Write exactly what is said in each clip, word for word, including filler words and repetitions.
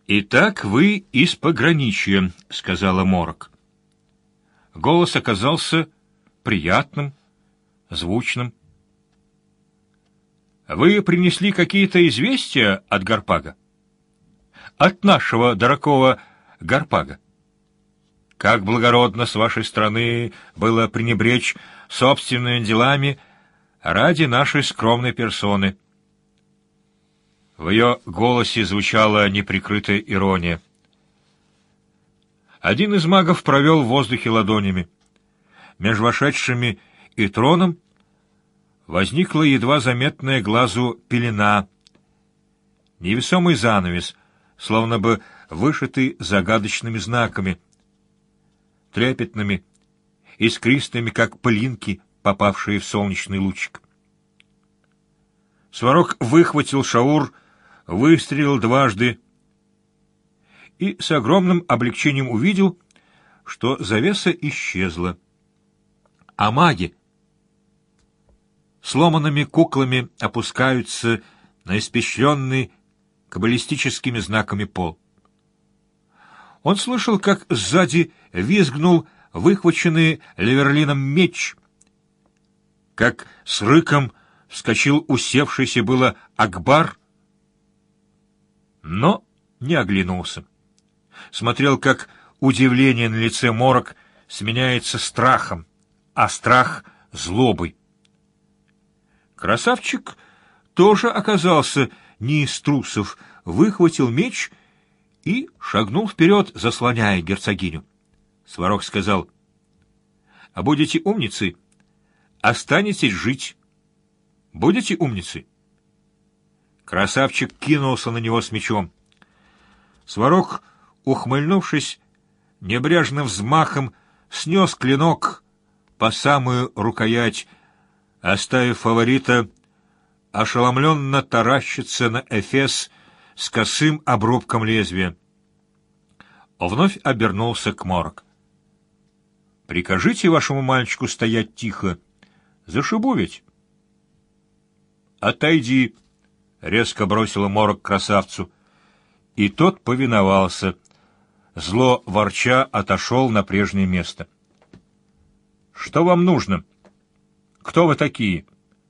«Итак, вы из пограничья», — сказала Морок. Голос оказался приятным, звучным. «Вы принесли какие-то известия от Гарпага? От нашего дорогого Гарпага? Как благородно с вашей стороны было пренебречь собственными делами ради нашей скромной персоны». В ее голосе звучала неприкрытая ирония. Один из магов провел в воздухе ладонями. Между вошедшими и троном возникла едва заметная глазу пелена, невесомый занавес, словно бы вышитый загадочными знаками, трепетными, искристыми, как пылинки, попавшие в солнечный лучик. Сварог выхватил шаур, выстрелил дважды и с огромным облегчением увидел, что завеса исчезла, а маги сломанными куклами опускаются на испещренный каббалистическими знаками пол. Он слышал, как сзади визгнул выхваченный Леверлином меч, как с рыком вскочил усевшийся было Акбар, но не оглянулся. Смотрел, как удивление на лице Морок сменяется страхом, а страх — злобой. Красавчик тоже оказался не из трусов, выхватил меч и шагнул вперед, заслоняя герцогиню. Сварог сказал: «А будете умницей, останетесь жить. Будете умницей?» Красавчик кинулся на него с мечом. Сварог, ухмыльнувшись, небрежным взмахом снес клинок по самую рукоять, оставив фаворита ошеломленно таращиться на эфес с косым обрубком лезвия. Вновь обернулся к Морок. «Прикажите вашему мальчику стоять тихо. Зашибу ведь». «Отойди», — резко бросила Морок красавцу, и тот повиновался, зло ворча отошел на прежнее место. «Что вам нужно? Кто вы такие?»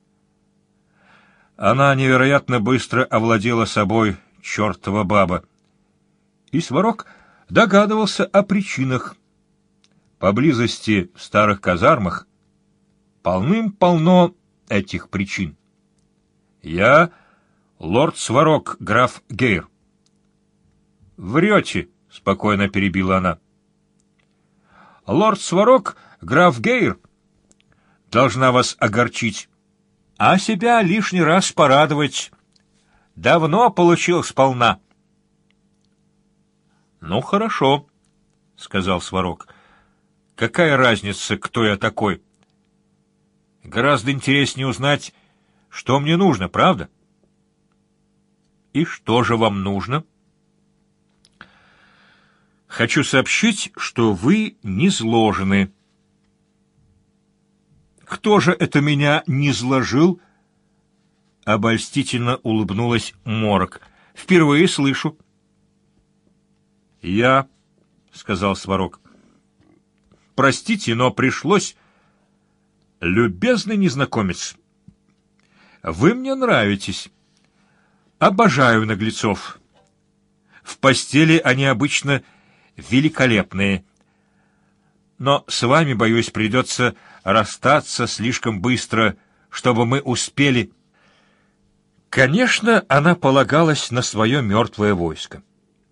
Она невероятно быстро овладела собой, чертова баба. И Сварог догадывался о причинах. Поблизости в старых казармах полным-полно этих причин. «Я лорд Сварог, граф Гейр». «Врете», — спокойно перебила она. «Лорд Сварог, граф Гейр, должна вас огорчить, а себя лишний раз порадовать. Давно получил сполна». «Ну, хорошо», — сказал Сварог. «Какая разница, кто я такой? Гораздо интереснее узнать, что мне нужно, правда?» «И что же вам нужно?» «Хочу сообщить, что вы низложены». «Кто же это меня низложил?» Обольстительно улыбнулась Морок. «Впервые слышу». «Я», — сказал Сварог. «Простите, но пришлось...» «Любезный незнакомец, вы мне нравитесь. Обожаю наглецов. В постели они обычно великолепные. Но с вами, боюсь, придется расстаться слишком быстро, чтобы мы успели...» Конечно, она полагалась на свое мертвое войско.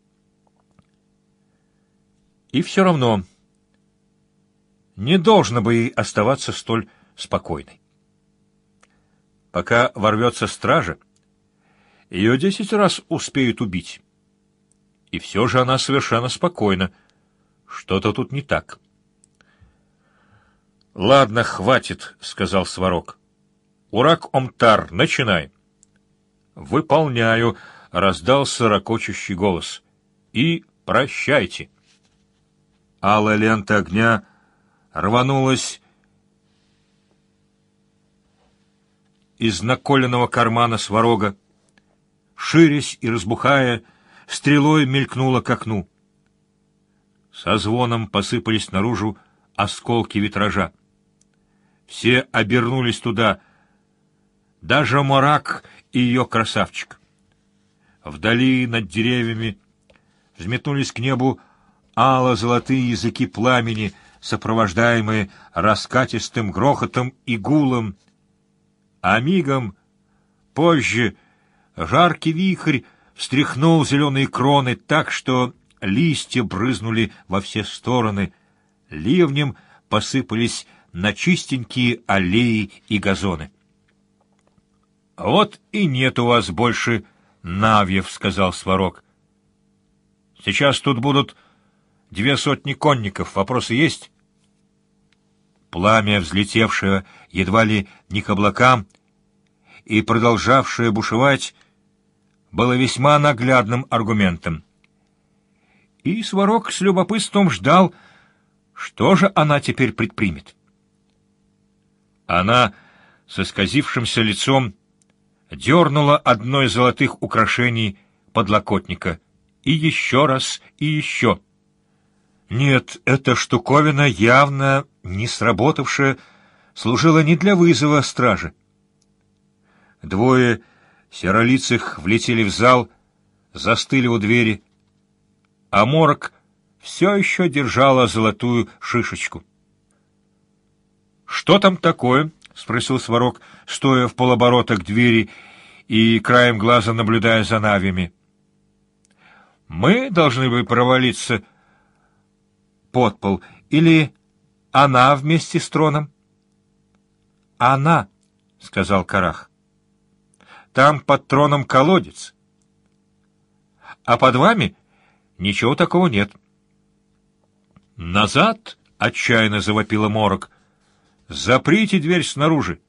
И все равно не должно бы ей оставаться столь спокойной. Пока ворвется стража, ее десять раз успеют убить. И все же она совершенно спокойна. Что-то тут не так. «Ладно, хватит», — сказал Сварог. «Урак-Омтар, начинай». «Выполняю», — раздался ракочущий голос. «И прощайте». Алая лента огня рванулась из наколенного кармана Сварога, ширясь и разбухая, стрелой мелькнула к окну. Со звоном посыпались наружу осколки витража. Все обернулись туда, даже Морак и ее красавчик. Вдали над деревьями взметнулись к небу ало-золотые языки пламени, сопровождаемые раскатистым грохотом и гулом, а мигом позже жаркий вихрь встряхнул зеленые кроны так, что листья брызнули во все стороны, ливнем посыпались на чистенькие аллеи и газоны. — Вот и нет у вас больше навьев, — сказал Сварог. — Сейчас тут будут две сотни конников. Вопросы есть? Пламя, взлетевшее едва ли не к облакам и продолжавшее бушевать, было весьма наглядным аргументом. И Сварог с любопытством ждал, что же она теперь предпримет. Она с исказившимся лицом дернула одно из золотых украшений подлокотника, и еще раз, и еще. Нет, эта штуковина, явно не сработавшая, служила не для вызова стражи. Двое серолицых влетели в зал, застыли у двери, а Морок все еще держала золотую шишечку. — Что там такое? — спросил Сварог, стоя в полоборота к двери и краем глаза наблюдая за навьями. — Мы должны бы провалиться под пол, или она вместе с троном? — Она, — сказал Карах. — Там под троном колодец, а под вами ничего такого нет. — Назад! — отчаянно завопила Морок. — Заприте дверь снаружи!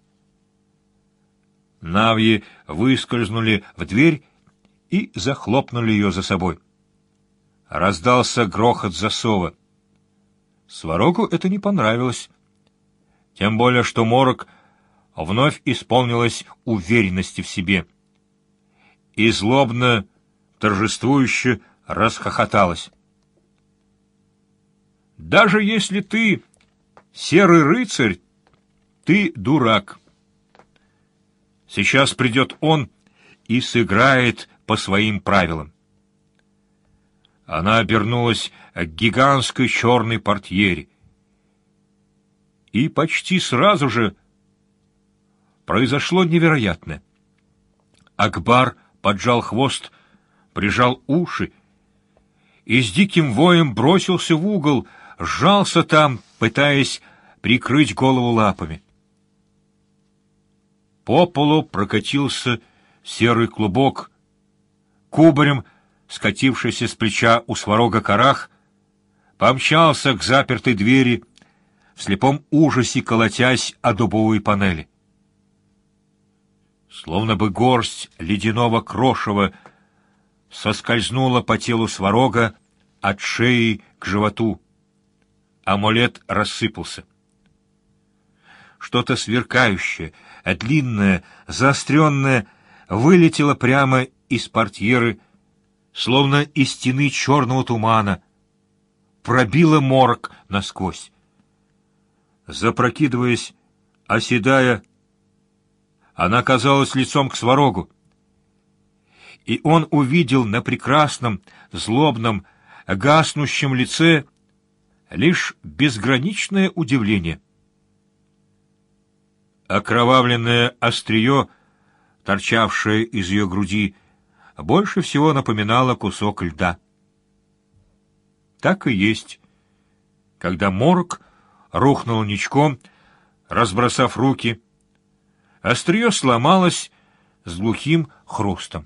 Навьи выскользнули в дверь и захлопнули ее за собой. Раздался грохот засова. Сварогу это не понравилось. Тем более, что Морок вновь исполнилась уверенности в себе. И злобно, торжествующе расхохоталась. «Даже если ты серый рыцарь, ты дурак. Сейчас придет он и сыграет по своим правилам». Она обернулась к гигантской черной портьере. И почти сразу же произошло невероятное. Акбар поджал хвост, прижал уши и с диким воем бросился в угол, сжался там, пытаясь прикрыть голову лапами. По полу прокатился серый клубок, кубарем скатившийся с плеча у Сварога Карах, помчался к запертой двери, в слепом ужасе колотясь о дубовые панели. Словно бы горсть ледяного крошева соскользнула по телу Сварога от шеи к животу. Амулет рассыпался. Что-то сверкающее, длинное, заостренное вылетело прямо из портьеры, словно из стены черного тумана, пробило Морок насквозь. Запрокидываясь, оседая, она казалась лицом к Сварогу, и он увидел на прекрасном, злобном, гаснущем лице лишь безграничное удивление. Окровавленное острие, торчавшее из ее груди, больше всего напоминало кусок льда. Так и есть. Когда Морок рухнул ничком, разбросав руки, острие сломалось с глухим хрустом.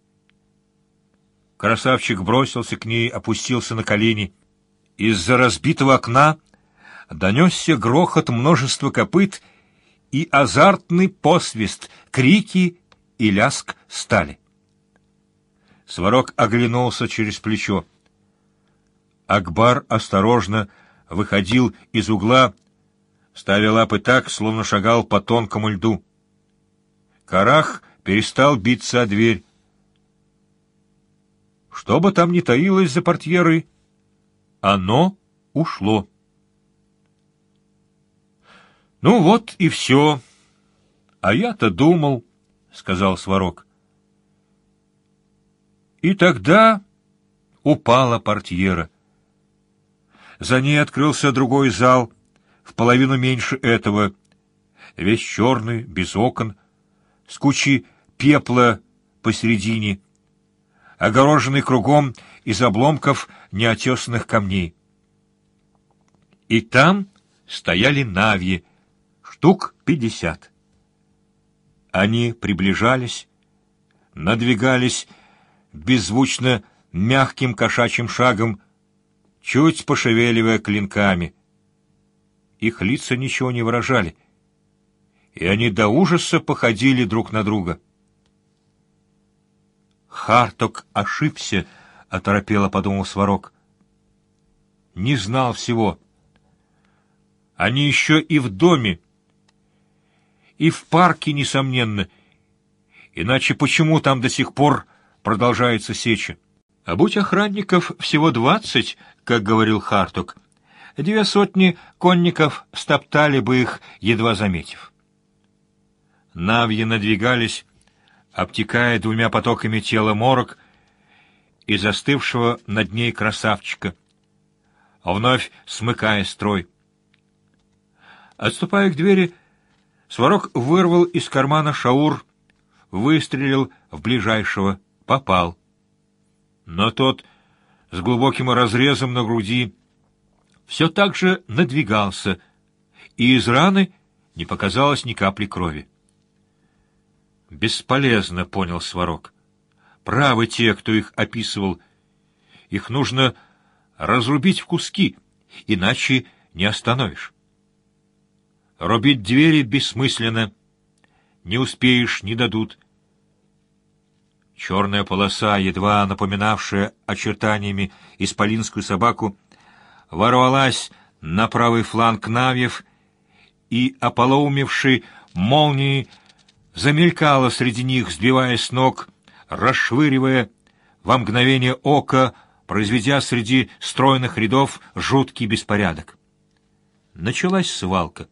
Красавчик бросился к ней, опустился на колени. Из-за разбитого окна донесся грохот множества копыт и азартный посвист, крики и лязг стали. Сварог оглянулся через плечо. Акбар осторожно выходил из угла, ставя лапы так, словно шагал по тонкому льду. Карах перестал биться о дверь. — Что бы там ни таилось за портьерой, оно ушло. «Ну вот и все. А я-то думал», — сказал Сварог. И тогда упала портьера. За ней открылся другой зал, в половину меньше этого, весь черный, без окон, с кучей пепла посередине, огороженный кругом из обломков неотесанных камней. И там стояли навьи, штук пятьдесят. Они приближались, надвигались беззвучно мягким кошачьим шагом, чуть пошевеливая клинками. Их лица ничего не выражали, и они до ужаса походили друг на друга. «Харток ошибся», — оторопело подумал Сварог. «Не знал всего. Они еще и в доме, и в парке, несомненно. Иначе почему там до сих пор продолжается сеча? А будь охранников всего двадцать, как говорил Харток, две сотни конников стоптали бы их, едва заметив». Навьи надвигались, обтекая двумя потоками тела морок и застывшего над ней красавчика, вновь смыкая строй. Отступая к двери, Сварог вырвал из кармана шаур, выстрелил в ближайшего, попал. Но тот с глубоким разрезом на груди все так же надвигался, и из раны не показалось ни капли крови. «Бесполезно», — понял Сварог. «Правы те, кто их описывал. Их нужно разрубить в куски, иначе не остановишь. Рубить двери бессмысленно. Не успеешь, не дадут». Черная полоса, едва напоминавшая очертаниями исполинскую собаку, ворвалась на правый фланг навьев и, ополоумевший молнией, замелькала среди них, сбивая с ног, расшвыривая, во мгновение ока, произведя среди стройных рядов жуткий беспорядок. Началась свалка.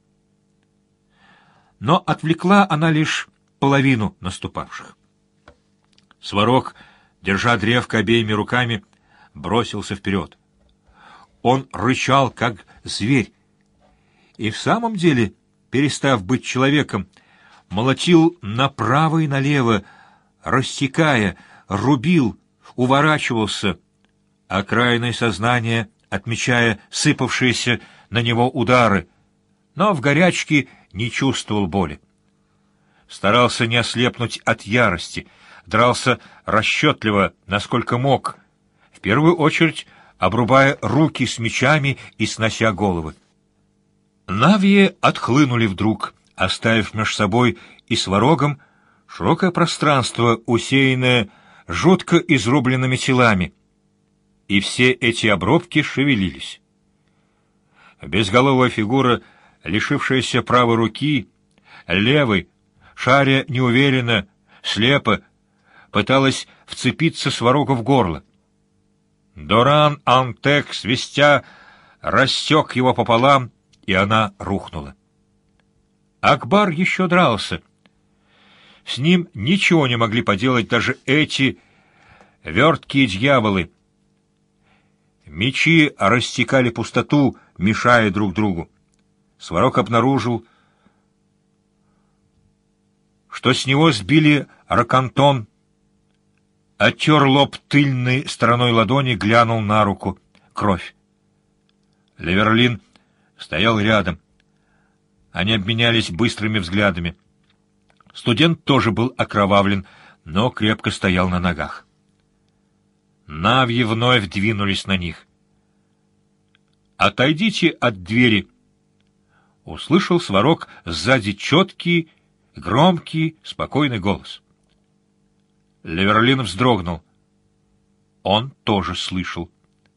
Но отвлекла она лишь половину наступавших. Сварог, держа древко обеими руками, бросился вперед. Он рычал, как зверь, и в самом деле, перестав быть человеком, молотил направо и налево, рассекая, рубил, уворачивался, окраиной сознания отмечая сыпавшиеся на него удары, но в горячке не чувствовал боли. Старался не ослепнуть от ярости, дрался расчетливо, насколько мог, в первую очередь обрубая руки с мечами и снося головы. Навьи отхлынули вдруг, оставив меж собой и Сварогом широкое пространство, усеянное жутко изрубленными телами, и все эти обрубки шевелились. Безголовая фигура, лишившаяся правой руки, левой, шаря неуверенно, слепо, пыталась вцепиться Сварогу в горло. Доран Антек, свистя, рассек его пополам, и она рухнула. Акбар еще дрался. С ним ничего не могли поделать даже эти верткие дьяволы. Мечи рассекали пустоту, мешая друг другу. Сварог обнаружил, что с него сбили ракантон, оттер лоб тыльной стороной ладони, глянул на руку. Кровь. Леверлин стоял рядом. Они обменялись быстрыми взглядами. Студент тоже был окровавлен, но крепко стоял на ногах. Навьи вновь двинулись на них. «Отойдите от двери!» Услышал Сварог сзади четкий, громкий, спокойный голос. Леверлин вздрогнул. Он тоже слышал.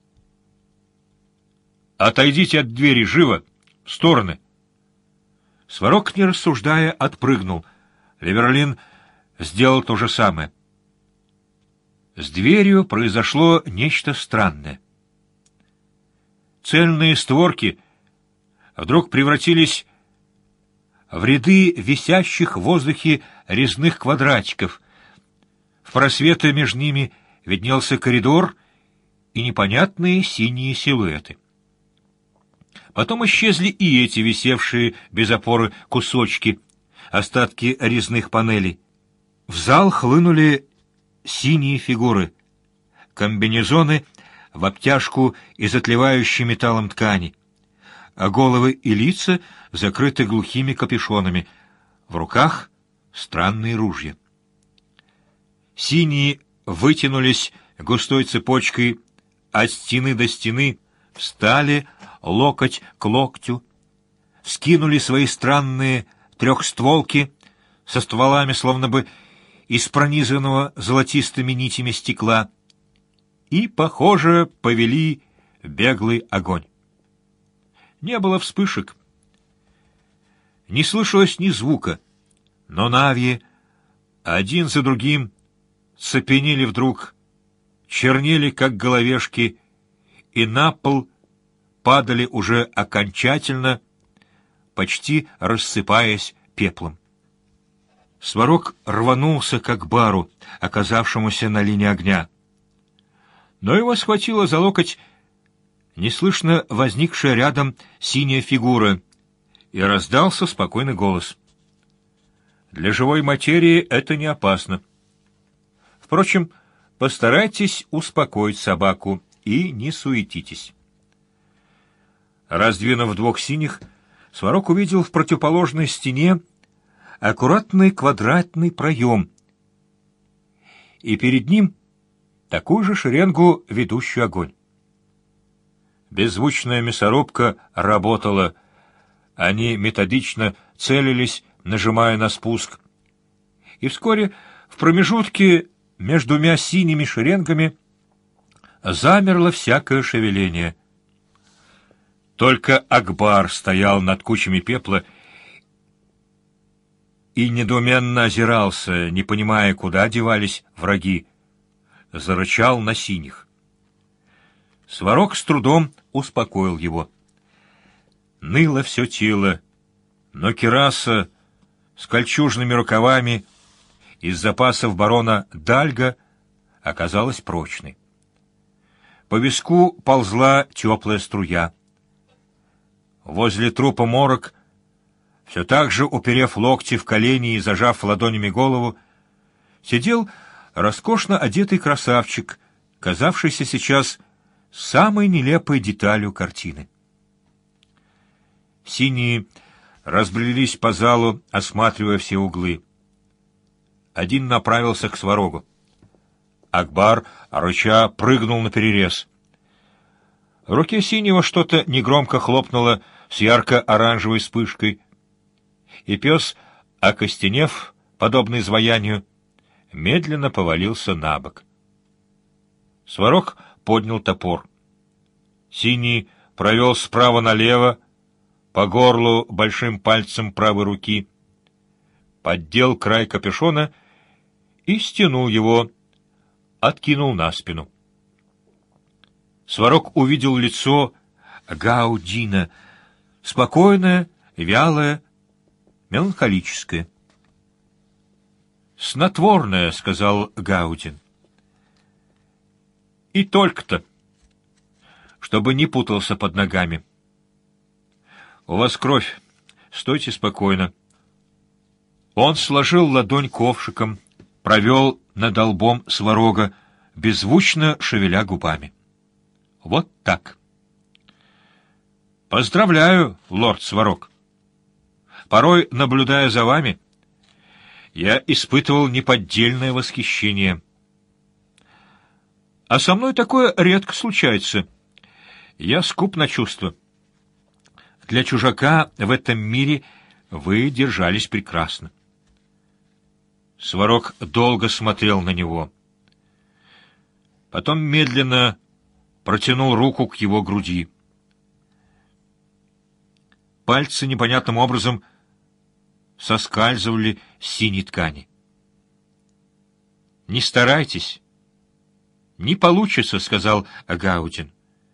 «Отойдите от двери, живо! В стороны!» Сварог, не рассуждая, отпрыгнул. Леверлин сделал то же самое. С дверью произошло нечто странное. Цельные створки вдруг превратились в ряды висящих в воздухе резных квадратиков. В просветы между ними виднелся коридор и непонятные синие силуэты. Потом исчезли и эти висевшие без опоры кусочки, остатки резных панелей. В зал хлынули синие фигуры, комбинезоны в обтяжку из отливающей металлом ткани, а головы и лица закрыты глухими капюшонами, в руках странные ружья. Синие вытянулись густой цепочкой от стены до стены, встали локоть к локтю, скинули свои странные трехстволки со стволами, словно бы из пронизанного золотистыми нитями стекла, и, похоже, повели беглый огонь. Не было вспышек, не слышалось ни звука, но навьи один за другим цепенели вдруг, чернели, как головешки, и на пол падали уже окончательно, почти рассыпаясь пеплом. Сварог рванулся к Акбару, оказавшемуся на линии огня. Но его схватила за локоть неслышно возникшая рядом синяя фигура, и раздался спокойный голос. «Для живой материи это не опасно. Впрочем, постарайтесь успокоить собаку и не суетитесь». Раздвинув двух синих, Сварог увидел в противоположной стене аккуратный квадратный проем, и перед ним такую же шеренгу, ведущую огонь. Беззвучная мясорубка работала, они методично целились, нажимая на спуск, и вскоре в промежутке между двумя синими шеренгами замерло всякое шевеление. Только Акбар стоял над кучами пепла и недоуменно озирался, не понимая, куда девались враги. Зарычал на синих. Сварог с трудом успокоил его. Ныло все тело, но кираса с кольчужными рукавами из запасов барона Дальга оказалась прочной. По виску ползла теплая струя. Возле трупа морок, все так же уперев локти в колени и зажав ладонями голову, сидел роскошно одетый красавчик, казавшийся сейчас самой нелепой деталью картины. Синие разбрелись по залу, осматривая все углы. Один направился к Сварогу. Акбар, рыча, прыгнул наперерез. В руке синего что-то негромко хлопнуло с ярко-оранжевой вспышкой, и пес, окостенев, подобно изваянию, медленно повалился на бок. Сварог поднял топор. Синий провел справа налево, по горлу большим пальцем правой руки, поддел край капюшона и стянул его, откинул на спину. Сварог увидел лицо Гаудина, спокойное, вялое, меланхолическое. «Снотворное», — сказал Гаудин. «И только-то, чтобы не путался под ногами. У вас кровь, стойте спокойно». Он сложил ладонь ковшиком, провел над лбом Сварога, беззвучно шевеля губами. «Вот так». «Поздравляю, лорд Сварог. Порой, наблюдая за вами, я испытывал неподдельное восхищение. А со мной такое редко случается. Я скуп на чувства. Для чужака в этом мире вы держались прекрасно». Сварог долго смотрел на него. Потом медленно протянул руку к его груди. Пальцы непонятным образом соскальзывали с синей ткани. «Не старайтесь, Не получится, — сказал Гаудин.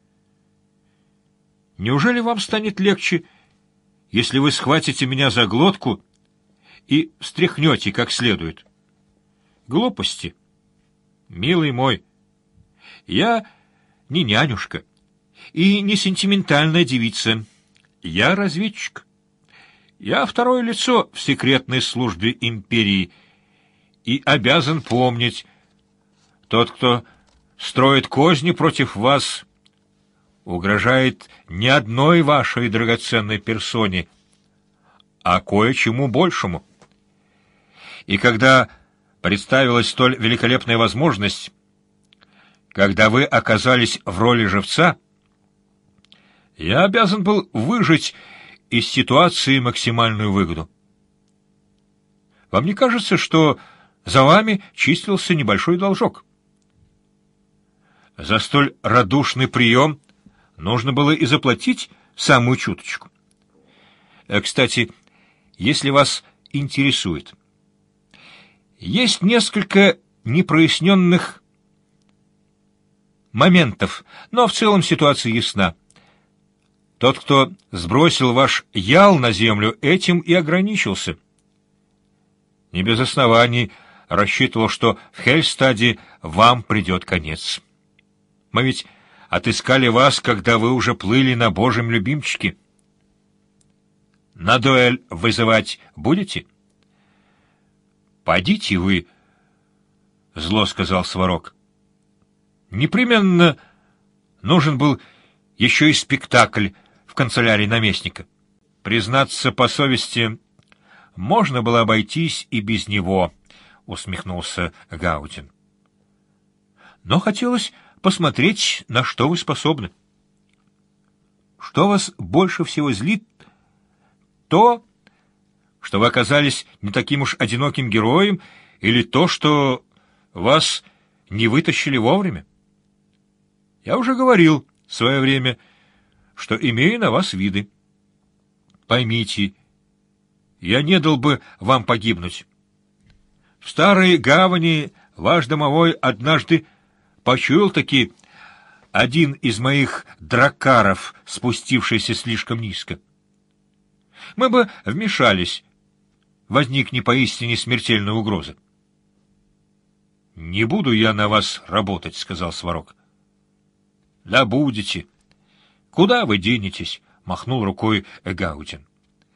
Неужели вам станет легче, если вы схватите меня за глотку и встряхнете как следует? Глупости. Милый мой, я не нянюшка и не сентиментальная девица. Я разведчик. Я второе лицо в секретной службе империи и обязан помнить, тот, кто строит козни против вас, угрожает не одной вашей драгоценной персоне, а кое-чему большему. И когда представилась столь великолепная возможность, когда вы оказались в роли живца, я обязан был выжать из ситуации максимальную выгоду. Вам не кажется, что за вами числился небольшой должок? За столь радушный прием нужно было и заплатить самую чуточку. Кстати, если вас интересует, есть несколько непроясненных моментов, но в целом ситуация ясна. Тот, кто сбросил ваш ял на землю, этим и ограничился. Не без оснований рассчитывал, что в Хельстаде вам придет конец. Мы ведь отыскали вас, когда вы уже плыли на божьем любимчике. На дуэль вызывать будете? Подите вы, — зло сказал Сварог. Непременно нужен был еще и спектакль в канцелярии наместника. Признаться по совести, можно было обойтись и без него, — усмехнулся Гаудин. Но хотелось посмотреть, на что вы способны. Что вас больше всего злит? То, что вы оказались не таким уж одиноким героем, или то, что вас не вытащили вовремя? Я уже говорил в свое время, что имею на вас виды. Поймите, я не дал бы вам погибнуть. В старой гавани ваш домовой однажды почуял-таки один из моих дракаров, спустившийся слишком низко. Мы бы вмешались, возникне поистине смертельная угроза. — Не буду я на вас работать, — сказал Сварог. — Да будете. — Куда вы денетесь? — махнул рукой Гаудин.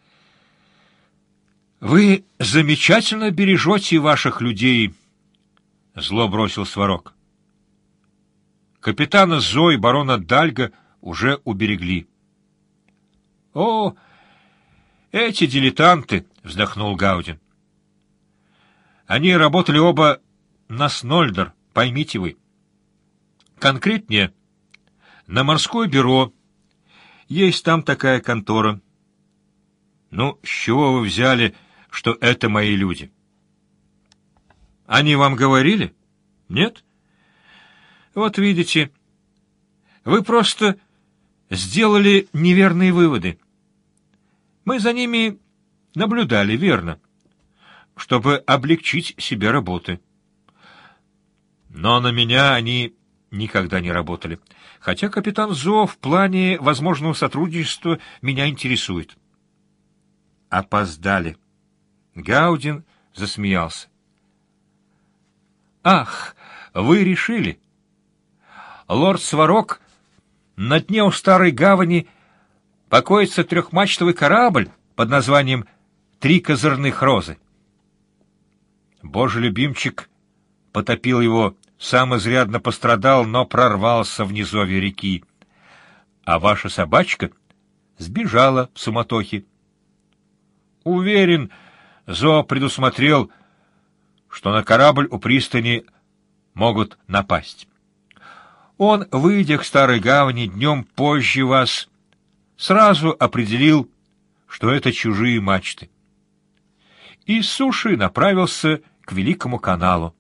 — Вы замечательно бережете ваших людей, — зло бросил Сварог. Капитана Зо и барона Дальга уже уберегли. — О, эти дилетанты! — вздохнул Гаудин. — Они работали оба на Снольдер, поймите вы. Конкретнее, на морское бюро. Есть там такая контора. Ну, с чего вы взяли, что это мои люди? Они вам говорили? Нет? Вот видите, вы просто сделали неверные выводы. Мы за ними наблюдали, верно, чтобы облегчить себе работы. Но на меня они никогда не работали, хотя капитан Зо в плане возможного сотрудничества меня интересует. Опоздали. Гаудин засмеялся. Ах, вы решили? Лорд Сварог, на дне у старой гавани покоится трехмачтовый корабль под названием «Три козырных розы». Божий любимчик потопил его, сам изрядно пострадал, но прорвался в низовье реки. А ваша собачка сбежала в суматохе. Уверен, Зо предусмотрел, что на корабль у пристани могут напасть. Он, выйдя к старой гавани днем позже вас, сразу определил, что это чужие мачты. И с суши направился к Великому каналу.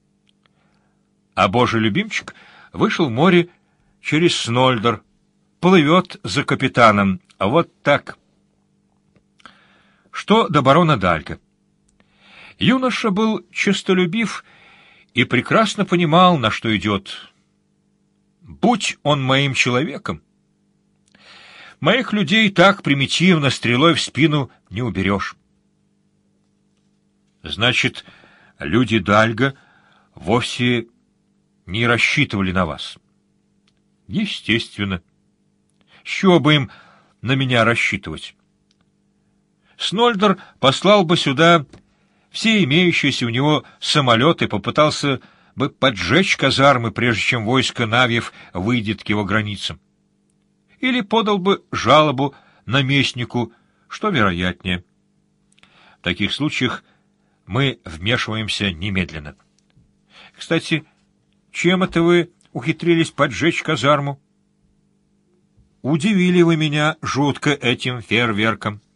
А божий любимчик вышел в море через Снольдер, плывет за капитаном, а вот так. Что до барона Дальга? Юноша был честолюбив и прекрасно понимал, на что идет. Будь он моим человеком, моих людей так примитивно стрелой в спину не уберешь. Значит, люди Дальга вовсе не рассчитывали на вас. Естественно. С чего бы им на меня рассчитывать? Снольдер послал бы сюда все имеющиеся у него самолеты, попытался бы поджечь казармы, прежде чем войско Навьев выйдет к его границам. Или подал бы жалобу наместнику, что вероятнее. В таких случаях мы вмешиваемся немедленно. Кстати, чем это вы ухитрились поджечь казарму? Удивили вы меня жутко этим фейерверком.